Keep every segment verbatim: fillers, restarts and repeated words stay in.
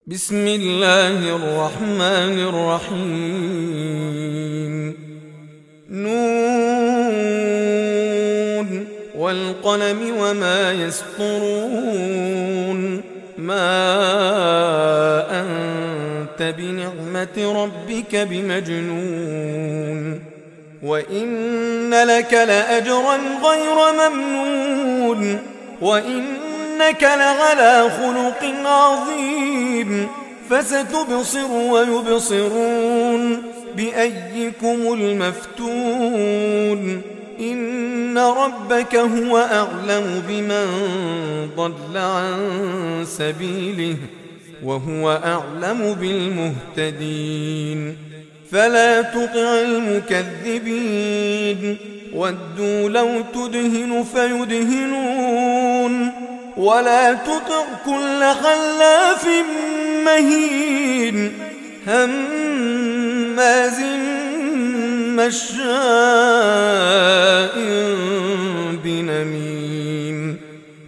بسم الله الرحمن الرحيم. نون والقلم وما يسطرون. ما أنت بنعمة ربك بمجنون. وإن لك لأجرا غير ممنون. وإنك لعلى خلق عظيم. فستبصر ويبصرون بأيكم المفتون. إن ربك هو أعلم بمن ضل عن سبيله وهو أعلم بالمهتدين. فلا تطع المكذبين. ودوا لو تدهن فيدهنون. ولا تطع كل خلاف مهين هماز مشاء بنميم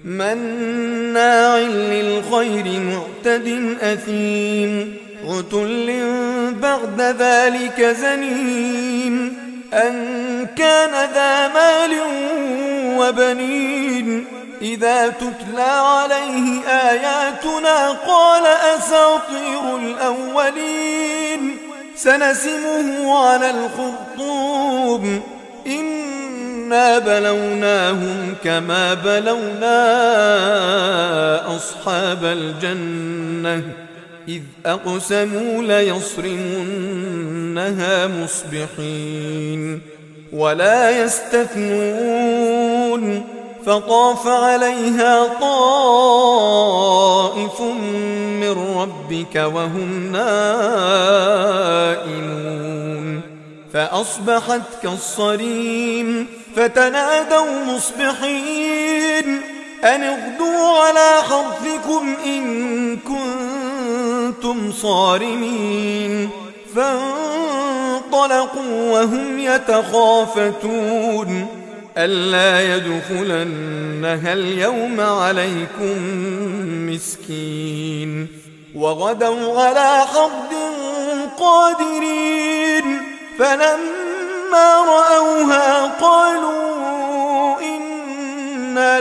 مناع للخير معتد أثيم عتل بعد ذلك زنيم أن كان ذا مال وبنين إذا تتلى عليه آياتنا قال أساطير الأولين سنسمه على الخرطوم إنا بلوناهم كما بلونا أصحاب الجنة إذ أقسموا ليصرمنها مصبحين ولا يستثنون فطاف عليها طائف من ربك وهم نائمون فأصبحت كالصريم فتنادوا مصبحين أن اغدوا على حرثكم إن كنتم صارمين فانطلقوا وهم يتخافتون ألا يدخلنها اليوم عليكم مسكين وغدوا على حرد قادرين فلما رأوها قالوا إنا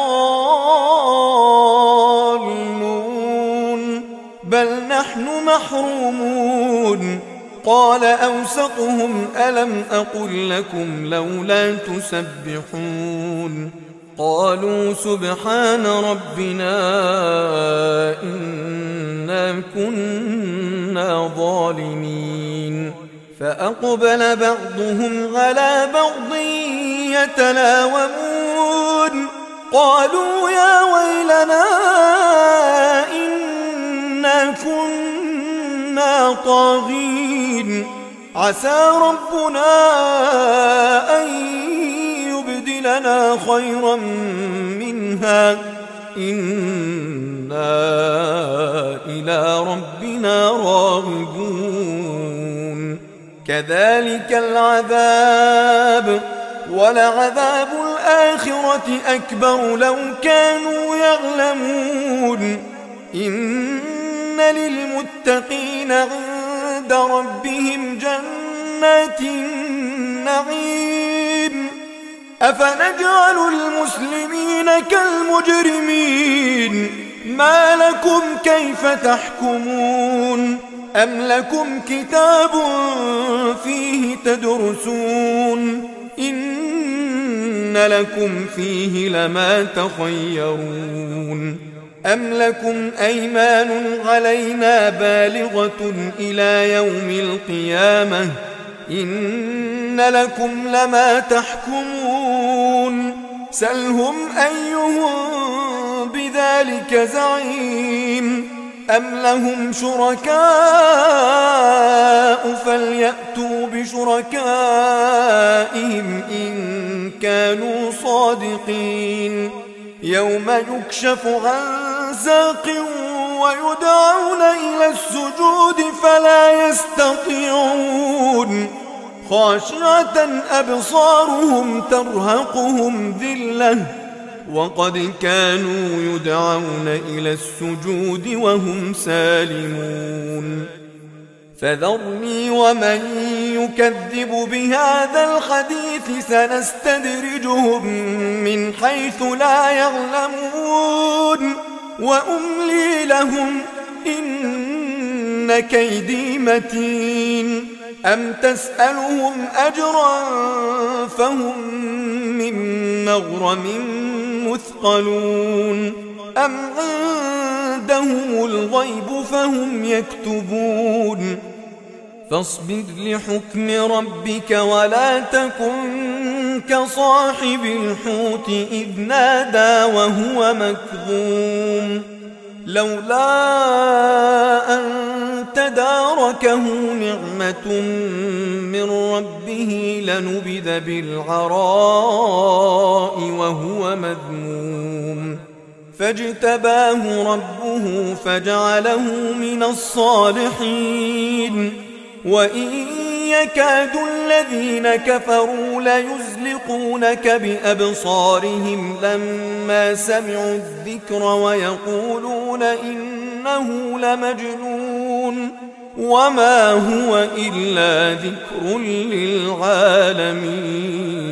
لضالون بل نحن محرومون قال أوسطهم ألم أقل لكم لولا تسبحون قالوا سبحان ربنا إنا كنا ظالمين فأقبل بعضهم على بعض يتلاومون قالوا يا ويلنا إنا كنا طاغين عسى ربنا أن يبدلنا خيرا منها إنا إلى ربنا راغبون كذلك العذاب ولعذاب الآخرة أكبر لو كانوا يعلمون إن للمتقين عند ربهم جنات النعيم أفنجعل المسلمين كالمجرمين ما لكم كيف تحكمون أم لكم كتاب فيه تدرسون إن لكم فيه لما تخيرون أم لكم أيمان علينا بالغة إلى يوم القيامة إن لكم لما تحكمون سلهم أيهم بذلك زعيم أم لهم شركاء فليأتوا بشركائهم إن كانوا صادقين يوم يكشف عن ساق ويدعون إلى السجود فلا يستطيعون خاشعة أبصارهم ترهقهم ذلة وقد كانوا يدعون إلى السجود وهم سالمون فذرني ومن يكذب بهذا الحديث سنستدرجهم من حيث لا يعلمون وأملي لهم إن كيدي متين أم تسألهم أجرا فهم من مغرم مثقلون أم عندهم الغيب فهم يكتبون فاصبر لحكم ربك ولا تكن كصاحب الحوت إذ نادى وهو مكظوم لولا أن تداركه نعمة من ربه لنبذ بالعراء وهو مذموم فاجتباه ربه فجعله من الصالحين وإن يكاد الذين كفروا ليزلقونك بأبصارهم لما سمعوا الذكر ويقولون إنه لمجنون وما هو إلا ذكر للعالمين.